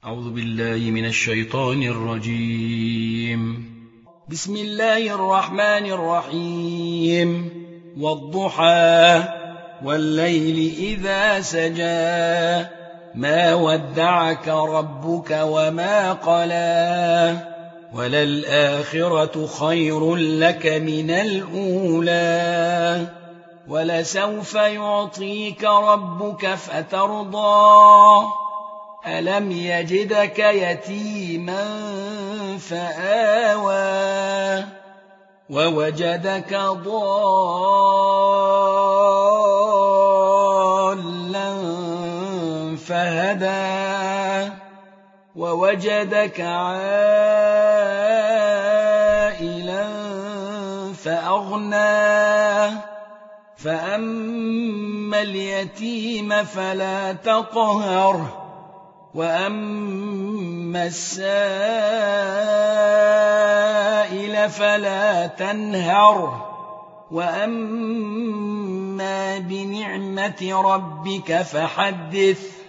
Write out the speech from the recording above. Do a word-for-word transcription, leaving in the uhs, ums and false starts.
أعوذ بالله من الشيطان الرجيم. بسم الله الرحمن الرحيم. والضحى والليل إذا سجى ما ودعك ربك وما قلى وللآخرة خير لك من الأولى ولسوف يعطيك ربك فترضى ألم يجدك يتيما فآوى ووجدك ضالا فهدى ووجدك عائلا فأغنى فأما اليتيم فلا تقهر وأما السائل فلا تنهر وأما بنعمة ربك فحدث